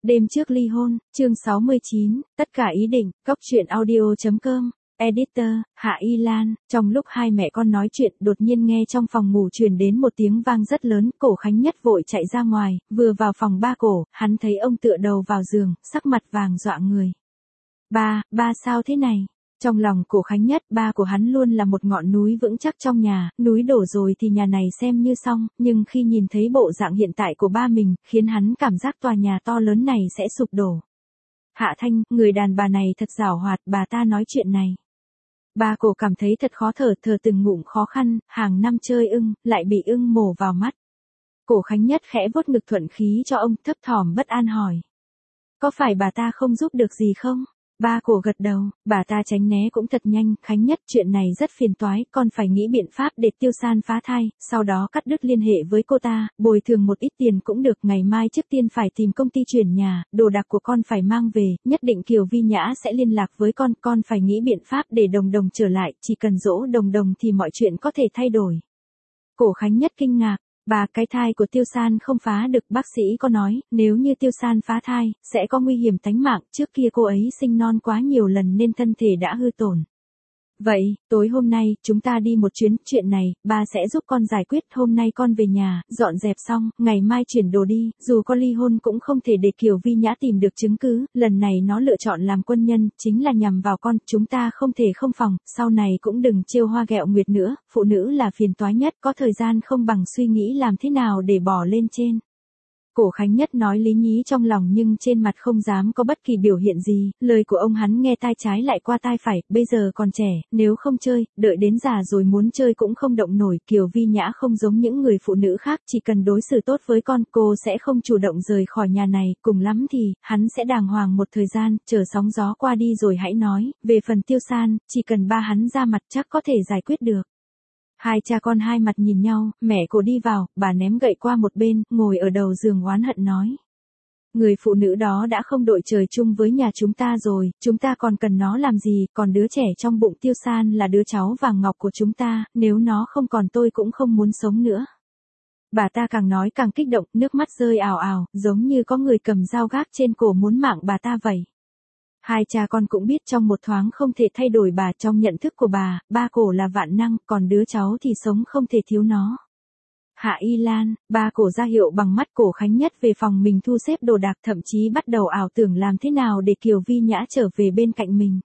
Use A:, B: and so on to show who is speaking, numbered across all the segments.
A: Đêm trước ly hôn, chương 69, tất cả ý định, cốc truyện audio.com, editor, Hạ Y Lan. Trong lúc hai mẹ con nói chuyện, đột nhiên nghe trong phòng ngủ truyền đến một tiếng vang rất lớn, Cổ Khánh Nhất vội chạy ra ngoài, vừa vào phòng ba Cổ, hắn thấy ông tựa đầu vào giường, sắc mặt vàng dọa người. Ba sao thế này? Trong lòng Cổ Khánh Nhất, ba của hắn luôn là một ngọn núi vững chắc trong nhà, núi đổ rồi thì nhà này xem như xong, nhưng khi nhìn thấy bộ dạng hiện tại của ba mình, khiến hắn cảm giác tòa nhà to lớn này sẽ sụp đổ. Hạ Thanh, người đàn bà này thật giảo hoạt, bà ta nói chuyện này. Ba Cổ cảm thấy thật khó thở, thở từng ngụm khó khăn, hàng năm chơi ưng, lại bị ưng mổ vào mắt. Cổ Khánh Nhất khẽ vuốt ngực thuận khí cho ông, thấp thỏm bất an hỏi. Có phải bà ta không giúp được gì không? Ba Cổ gật đầu, bà ta tránh né cũng thật nhanh, Khánh Nhất, chuyện này rất phiền toái, con phải nghĩ biện pháp để Tiêu San phá thai, sau đó cắt đứt liên hệ với cô ta, bồi thường một ít tiền cũng được, ngày mai trước tiên phải tìm công ty chuyển nhà, đồ đạc của con phải mang về, nhất định Kiều Vi Nhã sẽ liên lạc với con phải nghĩ biện pháp để Đồng Đồng trở lại, chỉ cần dỗ Đồng Đồng thì mọi chuyện có thể thay đổi. Cổ Khánh Nhất kinh ngạc. Cái thai của Tiêu San không phá được, bác sĩ có nói, nếu như Tiêu San phá thai, sẽ có nguy hiểm tánh mạng, trước kia cô ấy sinh non quá nhiều lần nên thân thể đã hư tổn. Vậy, tối hôm nay, chúng ta đi một chuyến, chuyện này, ba sẽ giúp con giải quyết, hôm nay con về nhà, dọn dẹp xong, ngày mai chuyển đồ đi, dù có ly hôn cũng không thể để Kiều Vi Nhã tìm được chứng cứ, lần này nó lựa chọn làm quân nhân, chính là nhằm vào con, chúng ta không thể không phòng, sau này cũng đừng trêu hoa ghẹo nguyệt nữa, phụ nữ là phiền toái nhất, có thời gian không bằng suy nghĩ làm thế nào để bỏ lên trên. Cổ Khánh Nhất nói lý nhí trong lòng nhưng trên mặt không dám có bất kỳ biểu hiện gì, lời của ông hắn nghe tai trái lại qua tai phải, bây giờ còn trẻ, nếu không chơi, đợi đến già rồi muốn chơi cũng không động nổi, Kiều Vi Nhã không giống những người phụ nữ khác, chỉ cần đối xử tốt với con, cô sẽ không chủ động rời khỏi nhà này, cùng lắm thì, hắn sẽ đàng hoàng một thời gian, chờ sóng gió qua đi rồi hãy nói, về phần Tiêu San, chỉ cần ba hắn ra mặt chắc có thể giải quyết được. Hai cha con hai mặt nhìn nhau, mẹ Cổ đi vào, bà ném gậy qua một bên, ngồi ở đầu giường oán hận nói. Người phụ nữ đó đã không đội trời chung với nhà chúng ta rồi, chúng ta còn cần nó làm gì, còn đứa trẻ trong bụng Tiêu San là đứa cháu vàng ngọc của chúng ta, nếu nó không còn tôi cũng không muốn sống nữa. Bà ta càng nói càng kích động, nước mắt rơi ào ào, giống như có người cầm dao gác trên cổ muốn mạng bà ta vậy. Hai cha con cũng biết trong một thoáng không thể thay đổi bà, trong nhận thức của bà, ba Cổ là vạn năng, còn đứa cháu thì sống không thể thiếu nó. Hạ Y Lan, ba Cổ ra hiệu bằng mắt. Cổ Khánh Nhất về phòng mình thu xếp đồ đạc, thậm chí bắt đầu ảo tưởng làm thế nào để Kiều Vi Nhã trở về bên cạnh mình.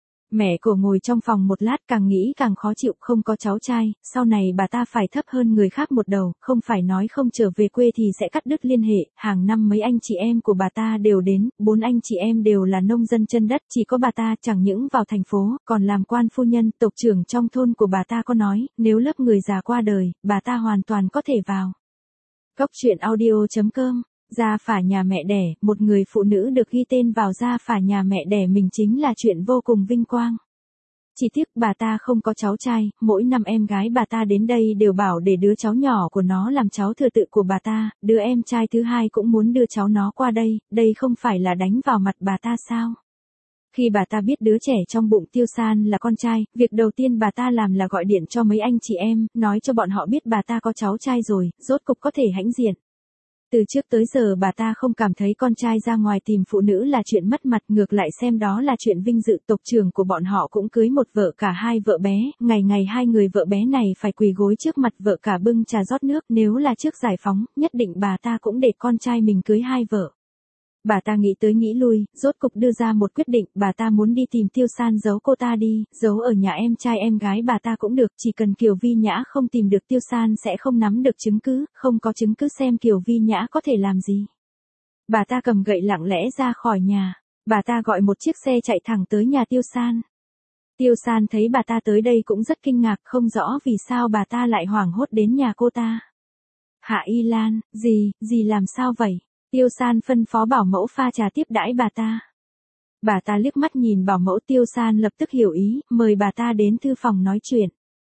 A: Mẹ Cổ ngồi trong phòng một lát, càng nghĩ càng khó chịu, không có cháu trai, sau này bà ta phải thấp hơn người khác một đầu, không phải nói không trở về quê thì sẽ cắt đứt liên hệ, hàng năm mấy anh chị em của bà ta đều đến, 4 anh chị em đều là nông dân chân đất, chỉ có bà ta chẳng những vào thành phố, còn làm quan phu nhân, tộc trưởng trong thôn của bà ta có nói, nếu lớp người già qua đời, bà ta hoàn toàn có thể vào. Cốc truyện audio.com. Gia phả nhà mẹ đẻ, một người phụ nữ được ghi tên vào gia phả nhà mẹ đẻ mình chính là chuyện vô cùng vinh quang. Chỉ tiếc bà ta không có cháu trai, mỗi năm em gái bà ta đến đây đều bảo để đứa cháu nhỏ của nó làm cháu thừa tự của bà ta, đứa em trai thứ hai cũng muốn đưa cháu nó qua đây không phải là đánh vào mặt bà ta sao? Khi bà ta biết đứa trẻ trong bụng Tiêu San là con trai, việc đầu tiên bà ta làm là gọi điện cho mấy anh chị em, nói cho bọn họ biết bà ta có cháu trai rồi, rốt cục có thể hãnh diện. Từ trước tới giờ bà ta không cảm thấy con trai ra ngoài tìm phụ nữ là chuyện mất mặt, ngược lại xem đó là chuyện vinh dự. Tộc trưởng của bọn họ cũng cưới một vợ cả hai vợ bé, ngày hai người vợ bé này phải quỳ gối trước mặt vợ cả bưng trà rót nước, nếu là trước giải phóng, nhất định bà ta cũng để con trai mình cưới hai vợ. Bà ta nghĩ tới nghĩ lui, rốt cục đưa ra một quyết định, bà ta muốn đi tìm Tiêu San giấu cô ta đi, giấu ở nhà em trai em gái bà ta cũng được, chỉ cần Kiều Vi Nhã không tìm được Tiêu San sẽ không nắm được chứng cứ, không có chứng cứ xem Kiều Vi Nhã có thể làm gì. Bà ta cầm gậy lặng lẽ ra khỏi nhà, bà ta gọi một chiếc xe chạy thẳng tới nhà Tiêu San. Tiêu San thấy bà ta tới đây cũng rất kinh ngạc, không rõ vì sao bà ta lại hoảng hốt đến nhà cô ta. Hạ Y Lan, gì làm sao vậy? Tiêu San phân phó bảo mẫu pha trà tiếp đãi bà ta. Bà ta liếc mắt nhìn bảo mẫu, Tiêu San lập tức hiểu ý, mời bà ta đến thư phòng nói chuyện.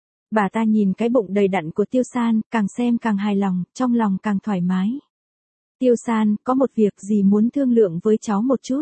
A: Bà ta nhìn cái bụng đầy đặn của Tiêu San, càng xem càng hài lòng, trong lòng càng thoải mái. Tiêu San, có một việc gì muốn thương lượng với cháu một chút.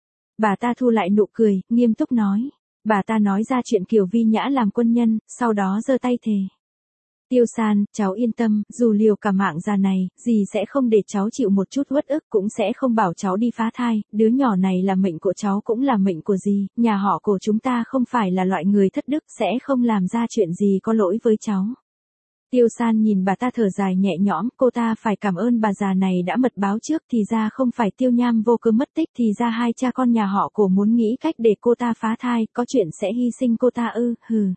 A: Bà ta thu lại nụ cười, nghiêm túc nói. Bà ta nói ra chuyện Kiều Vi Nhã làm quân nhân, sau đó giơ tay thề. Tiêu San, cháu yên tâm, dù liều cả mạng già này, dì sẽ không để cháu chịu một chút uất ức, cũng sẽ không bảo cháu đi phá thai, đứa nhỏ này là mệnh của cháu cũng là mệnh của dì, nhà họ của chúng ta không phải là loại người thất đức, sẽ không làm ra chuyện gì có lỗi với cháu. Tiêu San nhìn bà ta thở dài nhẹ nhõm, cô ta phải cảm ơn bà già này đã mật báo trước, thì ra không phải Tiêu Nham vô cớ mất tích, thì ra hai cha con nhà họ Cổ muốn nghĩ cách để cô ta phá thai, có chuyện sẽ hy sinh cô ta ư, hừ.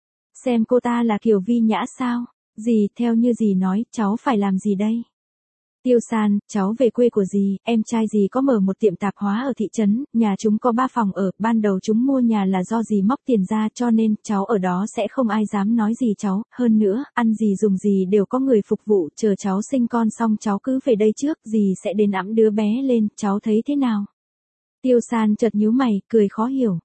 A: Xem cô ta là Kiều Vi Nhã sao? Dì, theo như dì nói, cháu phải làm gì đây? Tiêu San, cháu về quê của dì, em trai dì có mở một tiệm tạp hóa ở thị trấn, nhà chúng có 3 phòng ở, ban đầu chúng mua nhà là do dì móc tiền ra cho nên cháu ở đó sẽ không ai dám nói gì cháu, hơn nữa, ăn gì dùng gì đều có người phục vụ, chờ cháu sinh con xong cháu cứ về đây trước, dì sẽ đến ẵm đứa bé lên, cháu thấy thế nào? Tiêu San chợt nhíu mày, cười khó hiểu.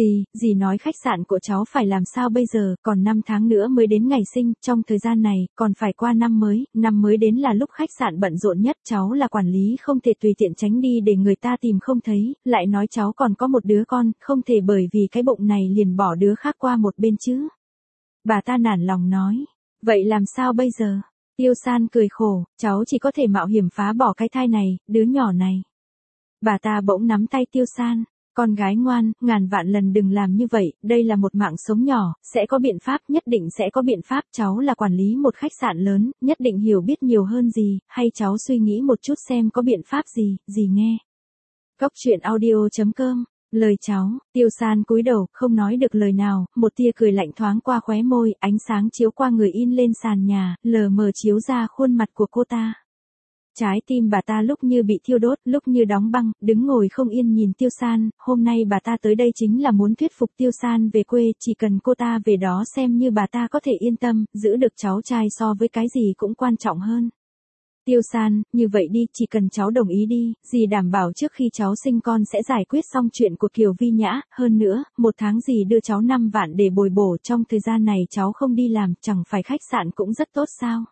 A: Dì nói khách sạn của cháu phải làm sao bây giờ, còn 5 tháng nữa mới đến ngày sinh, trong thời gian này, còn phải qua năm mới đến là lúc khách sạn bận rộn nhất, cháu là quản lý không thể tùy tiện tránh đi để người ta tìm không thấy, lại nói cháu còn có một đứa con, không thể bởi vì cái bụng này liền bỏ đứa khác qua một bên chứ. Bà ta nản lòng nói, vậy làm sao bây giờ? Tiêu San cười khổ, cháu chỉ có thể mạo hiểm phá bỏ cái thai này, đứa nhỏ này. Bà ta bỗng nắm tay Tiêu San. Con gái ngoan, ngàn vạn lần đừng làm như vậy, đây là một mạng sống nhỏ, sẽ có biện pháp, nhất định sẽ có biện pháp, cháu là quản lý một khách sạn lớn, nhất định hiểu biết nhiều hơn gì, hay cháu suy nghĩ một chút xem có biện pháp gì, dì nghe. Cốc truyện audio.com, lời cháu, Tiêu San cúi đầu, không nói được lời nào, một tia cười lạnh thoáng qua khóe môi, ánh sáng chiếu qua người in lên sàn nhà, lờ mờ chiếu ra khuôn mặt của cô ta. Trái tim bà ta lúc như bị thiêu đốt, lúc như đóng băng, đứng ngồi không yên nhìn Tiêu San, hôm nay bà ta tới đây chính là muốn thuyết phục Tiêu San về quê, chỉ cần cô ta về đó xem như bà ta có thể yên tâm, giữ được cháu trai so với cái gì cũng quan trọng hơn. Tiêu San, như vậy đi, chỉ cần cháu đồng ý đi, dì đảm bảo trước khi cháu sinh con sẽ giải quyết xong chuyện của Kiều Vi Nhã, hơn nữa, 1 tháng dì đưa cháu 5 vạn để bồi bổ, trong thời gian này cháu không đi làm, chẳng phải khách sạn cũng rất tốt sao?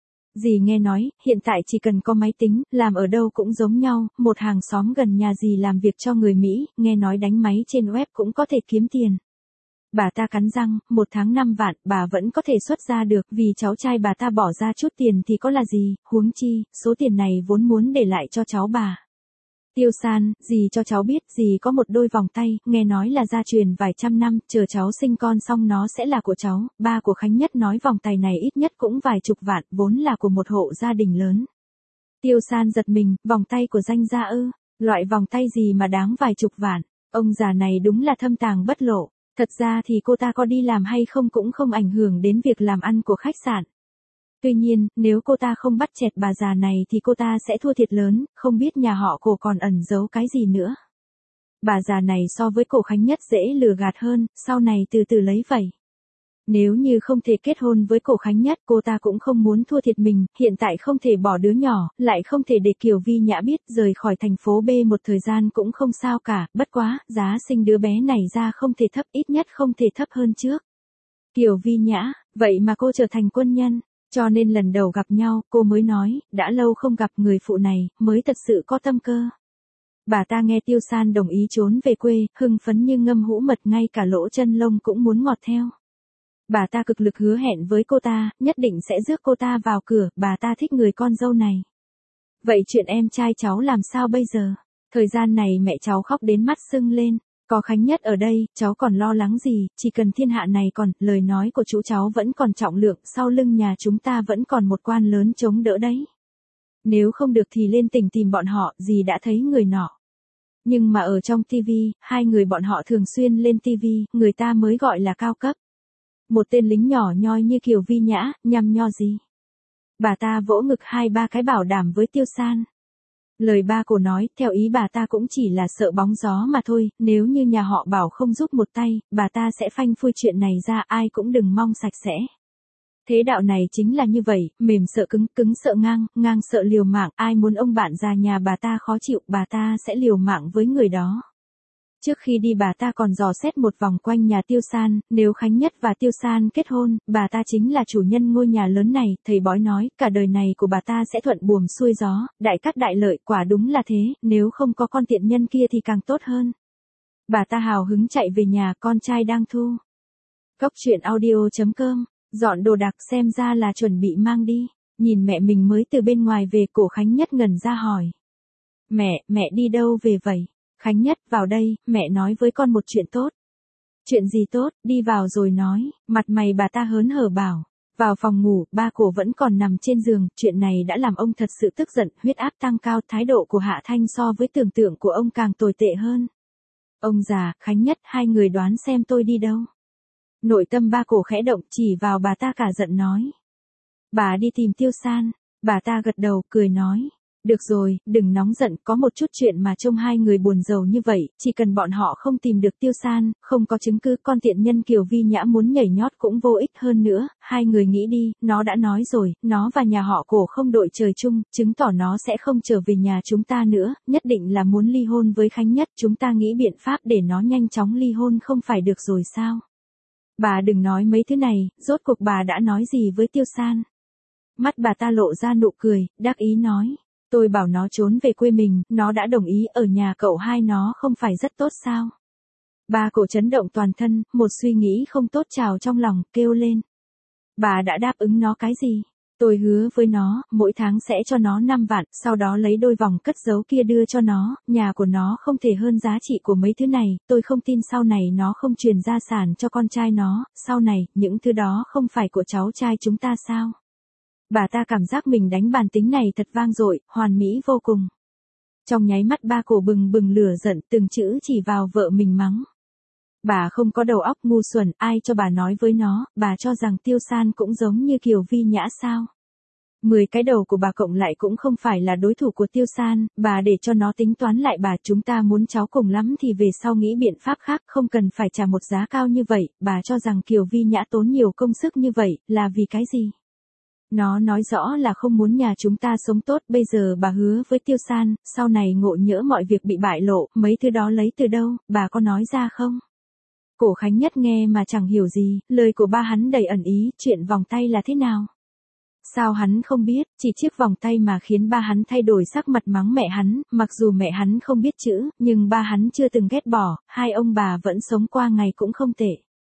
A: Dì nghe nói, hiện tại chỉ cần có máy tính, làm ở đâu cũng giống nhau, một hàng xóm gần nhà dì làm việc cho người Mỹ, nghe nói đánh máy trên web cũng có thể kiếm tiền. Bà ta cắn răng, 1 tháng 5 vạn, bà vẫn có thể xuất ra được, vì cháu trai bà ta bỏ ra chút tiền thì có là gì, huống chi, số tiền này vốn muốn để lại cho cháu bà. Tiêu San, dì cho cháu biết, dì có một đôi vòng tay, nghe nói là gia truyền vài trăm năm, chờ cháu sinh con xong nó sẽ là của cháu, ba của Khánh Nhất nói vòng tay này ít nhất cũng vài chục vạn, vốn là của một hộ gia đình lớn. Tiêu San giật mình, vòng tay của danh gia ư, loại vòng tay gì mà đáng vài chục vạn, ông già này đúng là thâm tàng bất lộ, thật ra thì cô ta có đi làm hay không cũng không ảnh hưởng đến việc làm ăn của khách sạn. Tuy nhiên, nếu cô ta không bắt chẹt bà già này thì cô ta sẽ thua thiệt lớn, không biết nhà họ Cổ còn ẩn giấu cái gì nữa. Bà già này so với Cổ Khánh Nhất dễ lừa gạt hơn, sau này từ từ lấy vậy. Nếu như không thể kết hôn với Cổ Khánh Nhất, cô ta cũng không muốn thua thiệt mình, hiện tại không thể bỏ đứa nhỏ, lại không thể để Kiều Vi Nhã biết, rời khỏi thành phố B một thời gian cũng không sao cả, bất quá, giá sinh đứa bé này ra không thể thấp, ít nhất không thể thấp hơn trước. Kiều Vi Nhã, vậy mà cô trở thành quân nhân. Cho nên lần đầu gặp nhau, cô mới nói, đã lâu không gặp người phụ này, mới thật sự có tâm cơ. Bà ta nghe Tiêu San đồng ý trốn về quê, hưng phấn như ngâm hũ mật, ngay cả lỗ chân lông cũng muốn ngọt theo. Bà ta cực lực hứa hẹn với cô ta, nhất định sẽ rước cô ta vào cửa, bà ta thích người con dâu này. Vậy chuyện em trai cháu làm sao bây giờ? Thời gian này mẹ cháu khóc đến mắt sưng lên. Có Khánh Nhất ở đây, cháu còn lo lắng gì, chỉ cần thiên hạ này còn, lời nói của chú cháu vẫn còn trọng lượng, sau lưng nhà chúng ta vẫn còn một quan lớn chống đỡ đấy. Nếu không được thì lên tỉnh tìm bọn họ, dì đã thấy người nọ. Nhưng mà ở trong TV, hai người bọn họ thường xuyên lên TV, người ta mới gọi là cao cấp. Một tên lính nhỏ nhoi như Kiều Vi Nhã, nhăm nho gì. Bà ta vỗ ngực 2-3 cái bảo đảm với Tiêu San. Lời ba cô nói, theo ý bà ta cũng chỉ là sợ bóng gió mà thôi, nếu như nhà họ Bảo không giúp một tay, bà ta sẽ phanh phui chuyện này ra, ai cũng đừng mong sạch sẽ. Thế đạo này chính là như vậy, mềm sợ cứng, cứng sợ ngang, ngang sợ liều mạng, ai muốn ông bạn già nhà bà ta khó chịu, bà ta sẽ liều mạng với người đó. Trước khi đi bà ta còn dò xét một vòng quanh nhà Tiêu San, nếu Khánh Nhất và Tiêu San kết hôn, bà ta chính là chủ nhân ngôi nhà lớn này, thầy bói nói, cả đời này của bà ta sẽ thuận buồm xuôi gió, đại cát đại lợi, quả đúng là thế, nếu không có con tiện nhân kia thì càng tốt hơn. Bà ta hào hứng chạy về nhà, con trai đang thu. Cốc truyện audio.com Dọn đồ đạc xem ra là chuẩn bị mang đi. Nhìn mẹ mình mới từ bên ngoài về, Cổ Khánh Nhất ngẩn ra hỏi. Mẹ đi đâu về vậy? Khánh Nhất, vào đây, mẹ nói với con một chuyện tốt. Chuyện gì tốt, đi vào rồi nói, mặt mày bà ta hớn hở bảo. Vào phòng ngủ, ba Cổ vẫn còn nằm trên giường, chuyện này đã làm ông thật sự tức giận, huyết áp tăng cao, thái độ của Hạ Thanh so với tưởng tượng của ông càng tồi tệ hơn. Ông già, Khánh Nhất, hai người đoán xem tôi đi đâu. Nội tâm ba Cổ khẽ động, chỉ vào bà ta cả giận nói. Bà đi tìm Tiêu San. Bà ta gật đầu, cười nói. Được rồi, đừng nóng giận, có một chút chuyện mà trông hai người buồn rầu như vậy, chỉ cần bọn họ không tìm được Tiêu San, không có chứng cứ, con tiện nhân Kiều Vi Nhã muốn nhảy nhót cũng vô ích, hơn nữa, hai người nghĩ đi, nó đã nói rồi, nó và nhà họ Cổ không đội trời chung, chứng tỏ nó sẽ không trở về nhà chúng ta nữa, nhất định là muốn ly hôn với Khánh Nhất, chúng ta nghĩ biện pháp để nó nhanh chóng ly hôn không phải được rồi sao? Bà đừng nói mấy thứ này, rốt cuộc bà đã nói gì với Tiêu San? Mắt bà ta lộ ra nụ cười, đắc ý nói. Tôi bảo nó trốn về quê mình, nó đã đồng ý, ở nhà cậu hai nó không phải rất tốt sao? Ba Cổ chấn động toàn thân, một suy nghĩ không tốt trào trong lòng, kêu lên. Bà đã đáp ứng nó cái gì? Tôi hứa với nó, mỗi tháng sẽ cho nó 5 vạn, sau đó lấy đôi vòng cất giấu kia đưa cho nó, nhà của nó không thể hơn giá trị của mấy thứ này, tôi không tin sau này nó không truyền gia sản cho con trai nó, sau này, những thứ đó không phải của cháu trai chúng ta sao? Bà ta cảm giác mình đánh bàn tính này thật vang dội, hoàn mỹ vô cùng. Trong nháy mắt ba Cổ bừng bừng lửa giận, từng chữ chỉ vào vợ mình mắng. Bà không có đầu óc, ngu xuẩn, ai cho bà nói với nó, bà cho rằng Tiêu San cũng giống như Kiều Vi Nhã sao? 10 cái đầu của bà cộng lại cũng không phải là đối thủ của Tiêu San, bà để cho nó tính toán lại, bà chúng ta muốn cháu cùng lắm thì về sau nghĩ biện pháp khác, không cần phải trả một giá cao như vậy, bà cho rằng Kiều Vi Nhã tốn nhiều công sức như vậy, là vì cái gì? Nó nói rõ là không muốn nhà chúng ta sống tốt, bây giờ bà hứa với Tiêu San, sau này ngộ nhỡ mọi việc bị bại lộ, mấy thứ đó lấy từ đâu, bà có nói ra không? Cổ Khánh Nhất nghe mà chẳng hiểu gì, lời của ba hắn đầy ẩn ý, chuyện vòng tay là thế nào? Sao hắn không biết, chỉ chiếc vòng tay mà khiến ba hắn thay đổi sắc mặt mắng mẹ hắn, mặc dù mẹ hắn không biết chữ, nhưng ba hắn chưa từng ghét bỏ, hai ông bà vẫn sống qua ngày cũng không tệ.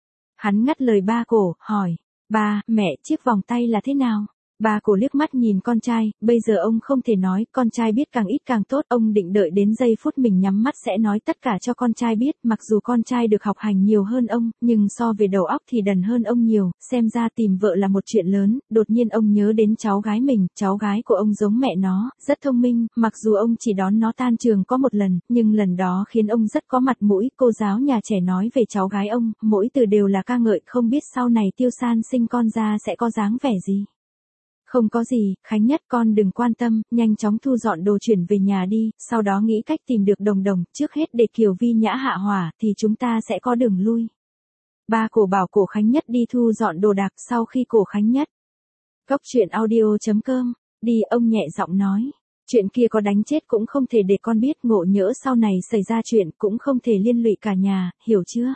A: Hắn ngắt lời ba Cổ, hỏi. Ba, mẹ, chiếc vòng tay là thế nào? Ba Cổ liếc mắt nhìn con trai, bây giờ ông không thể nói, con trai biết càng ít càng tốt, ông định đợi đến giây phút mình nhắm mắt sẽ nói tất cả cho con trai biết, mặc dù con trai được học hành nhiều hơn ông, nhưng so về đầu óc thì đần hơn ông nhiều, xem ra tìm vợ là một chuyện lớn, đột nhiên ông nhớ đến cháu gái mình, cháu gái của ông giống mẹ nó, rất thông minh, mặc dù ông chỉ đón nó tan trường có một lần, nhưng lần đó khiến ông rất có mặt mũi, cô giáo nhà trẻ nói về cháu gái ông, mỗi từ đều là ca ngợi, không biết sau này Tiêu San sinh con ra sẽ có dáng vẻ gì. Không có gì, Khánh Nhất con đừng quan tâm, nhanh chóng thu dọn đồ chuyển về nhà đi, sau đó nghĩ cách tìm được Đồng Đồng, trước hết để Kiều Vi Nhã hạ hỏa, thì chúng ta sẽ có đường lui. Ba Cổ bảo Cổ Khánh Nhất đi thu dọn đồ đạc, sau khi Cổ Khánh Nhất. Góc truyện audio.com, đi, ông nhẹ giọng nói. Chuyện kia có đánh chết cũng không thể để con biết, ngộ nhỡ sau này xảy ra chuyện cũng không thể liên lụy cả nhà, hiểu chưa?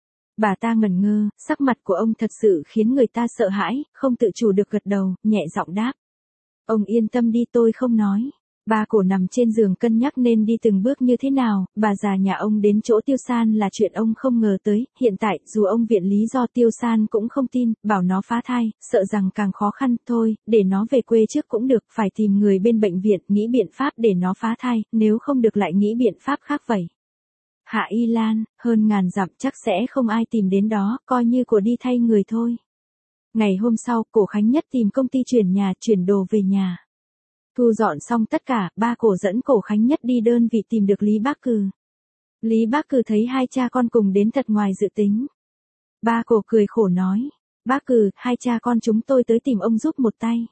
A: Bà ta ngẩn ngơ, sắc mặt của ông thật sự khiến người ta sợ hãi, không tự chủ được gật đầu, nhẹ giọng đáp. Ông yên tâm đi, tôi không nói. Ba Cổ nằm trên giường cân nhắc nên đi từng bước như thế nào, bà già nhà ông đến chỗ Tiêu San là chuyện ông không ngờ tới, hiện tại, dù ông viện lý do Tiêu San cũng không tin, bảo nó phá thai, sợ rằng càng khó khăn, thôi, để nó về quê trước cũng được, phải tìm người bên bệnh viện, nghĩ biện pháp để nó phá thai, nếu không được lại nghĩ biện pháp khác vậy. Hạ Y Lan, hơn ngàn dặm chắc sẽ không ai tìm đến đó, coi như của đi thay người thôi. Ngày hôm sau, Cổ Khánh Nhất tìm công ty chuyển nhà, chuyển đồ về nhà. Thu dọn xong tất cả, ba Cổ dẫn Cổ Khánh Nhất đi đơn vị tìm được Lý Bác Cừ. Lý Bác Cừ thấy hai cha con cùng đến thật ngoài dự tính. Ba Cổ cười khổ nói, Bác Cừ, hai cha con chúng tôi tới tìm ông giúp một tay.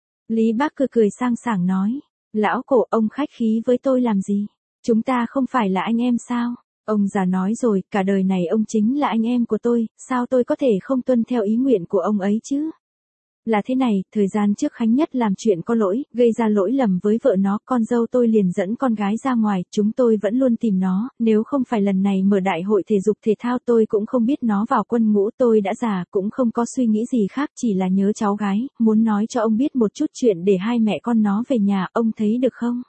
A: Lý Bác Cừ cười sang sảng nói, lão Cổ, ông khách khí với tôi làm gì? Chúng ta không phải là anh em sao? Ông già nói rồi, cả đời này ông chính là anh em của tôi, sao tôi có thể không tuân theo ý nguyện của ông ấy chứ? Là thế này, thời gian trước Khánh Nhất làm chuyện có lỗi, gây ra lỗi lầm với vợ nó, con dâu tôi liền dẫn con gái ra ngoài, chúng tôi vẫn luôn tìm nó, nếu không phải lần này mở đại hội thể dục thể thao tôi cũng không biết nó vào quân ngũ, tôi đã già, cũng không có suy nghĩ gì khác, chỉ là nhớ cháu gái, muốn nói cho ông biết một chút chuyện để hai mẹ con nó về nhà, ông thấy được không?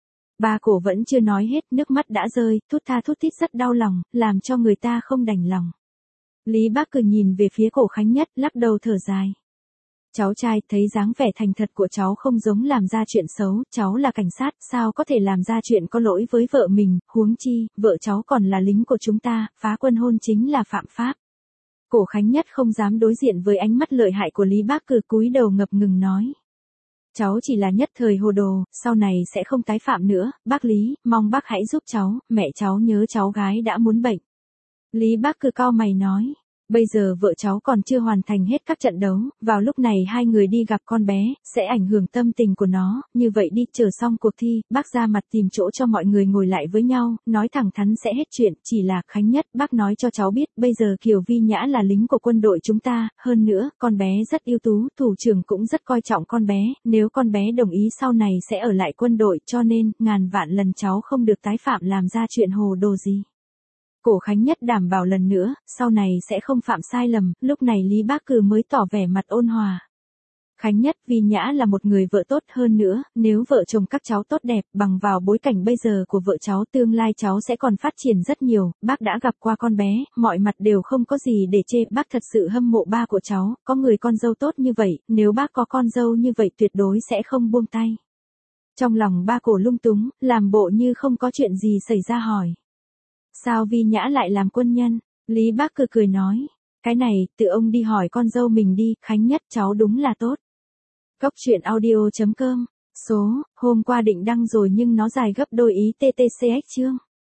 A: Ba Cổ vẫn chưa nói hết, nước mắt đã rơi, thút tha thút thít rất đau lòng, làm cho người ta không đành lòng. Lý Bác Cử nhìn về phía Cổ Khánh Nhất, lắc đầu thở dài. Cháu trai, thấy dáng vẻ thành thật của cháu không giống làm ra chuyện xấu, cháu là cảnh sát, sao có thể làm ra chuyện có lỗi với vợ mình, huống chi, vợ cháu còn là lính của chúng ta, phá quân hôn chính là phạm pháp. Cổ Khánh Nhất không dám đối diện với ánh mắt lợi hại của Lý Bác Cử, cúi đầu ngập ngừng nói. Cháu chỉ là nhất thời hồ đồ, sau này sẽ không tái phạm nữa, bác Lý, mong bác hãy giúp cháu, mẹ cháu nhớ cháu gái đã muốn bệnh. Lý Bác Cử cau mày nói. Bây giờ vợ cháu còn chưa hoàn thành hết các trận đấu, vào lúc này hai người đi gặp con bé, sẽ ảnh hưởng tâm tình của nó, như vậy đi, chờ xong cuộc thi, bác ra mặt tìm chỗ cho mọi người ngồi lại với nhau, nói thẳng thắn sẽ hết chuyện, chỉ là, Khánh Nhất, bác nói cho cháu biết, bây giờ Kiều Vi Nhã là lính của quân đội chúng ta, hơn nữa, con bé rất ưu tú, thủ trưởng cũng rất coi trọng con bé, nếu con bé đồng ý sau này sẽ ở lại quân đội, cho nên, ngàn vạn lần cháu không được tái phạm làm ra chuyện hồ đồ gì. Cổ Khánh Nhất đảm bảo lần nữa, sau này sẽ không phạm sai lầm, lúc này Lý Bác Cử mới tỏ vẻ mặt ôn hòa. Khánh Nhất, Vi Nhã là một người vợ tốt, hơn nữa, nếu vợ chồng các cháu tốt đẹp, bằng vào bối cảnh bây giờ của vợ cháu, tương lai cháu sẽ còn phát triển rất nhiều, bác đã gặp qua con bé, mọi mặt đều không có gì để chê, bác thật sự hâm mộ ba của cháu, có người con dâu tốt như vậy, nếu bác có con dâu như vậy tuyệt đối sẽ không buông tay. Trong lòng ba Cổ lung túng, làm bộ như không có chuyện gì xảy ra hỏi. Sao Vi Nhã lại làm quân nhân? Lý Bác Cử cười nói. Cái này, tự ông đi hỏi con dâu mình đi, Khánh Nhất cháu đúng là tốt. Cốc truyện audio.com. Số, hôm qua định đăng rồi nhưng nó dài gấp đôi ý TTCX chương.